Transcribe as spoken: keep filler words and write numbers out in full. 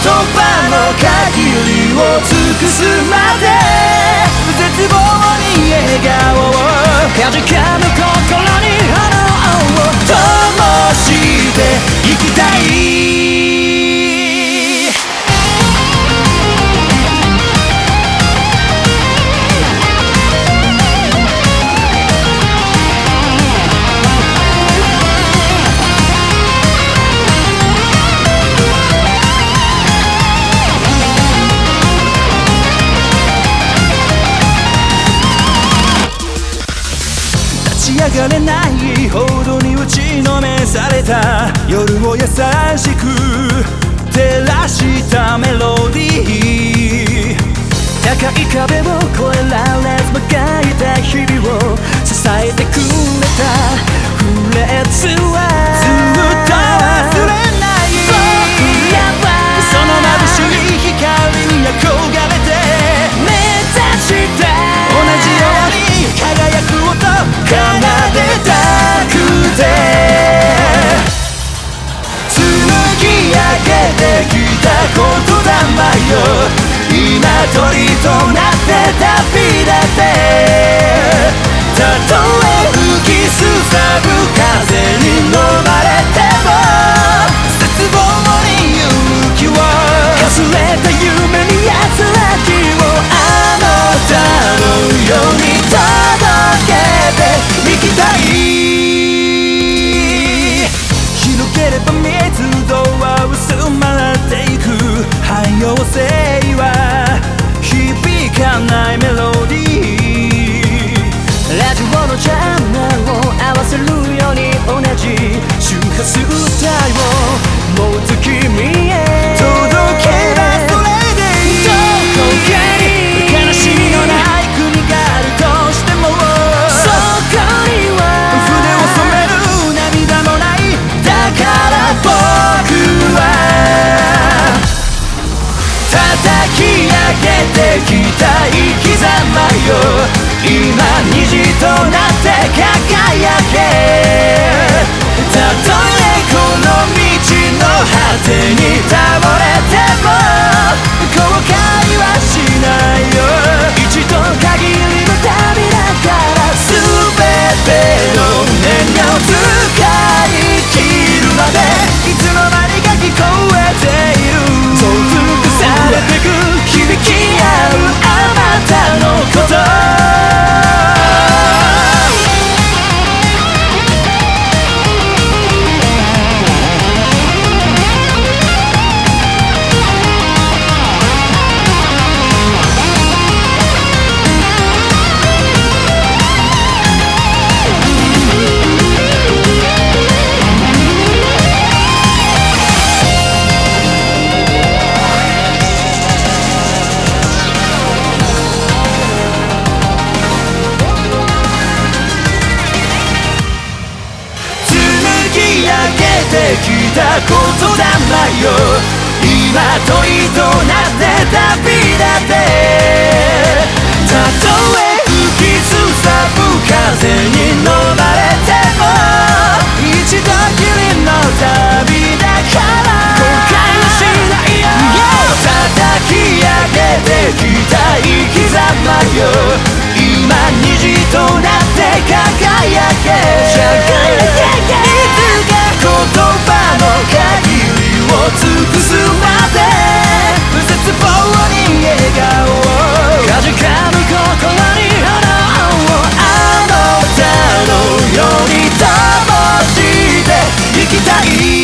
葉の限りを尽くすまで絶望に笑顔をかじかむ心に炎を灯して生きたい。立ち上がれないほどに打ちのめされた夜を優しく照らしたメロディー、高い壁を越えられずもがいた日々を支えてくれたフレーズはずっと忘れない。その眩しい光に憧れて目指した同じように輝く音奏でたくて紡ぎ上げてきた言霊よ、今鳥となって旅立て、たとえ吹きすさぶ風に飲まれても絶望に勇気をかすれた夢に安らぎをあなたのように届けていきたい。広げれば密度は薄まっていく汎用性は響かないメロディー、ラジオのチャンネルを合わせるように同じ周波数帯をもう月見へ届けばそれでいい。どこかに悲しみのない国があるとしてもそこには筆を染める涙もない。だから僕は叩き上げてきた生き様よ、今虹となって輝け、たとえこの道の果てに倒れても後悔はしないよ。一度限りの旅だから全ての念を使い切るまでいつの間にか聞こえている、そう尽くされてく響き合うあなたのこときた言霊よ、今鳥となって旅立て、たとえ吹きすさぶ風に飲まれても一度きりの旅だから後悔はしないよ。叩き上げてきた生き様よ、今虹となって輝け、言葉の限りを尽くすまで絶望に笑顔をかじかむ心に炎をあなたのように灯していきたい。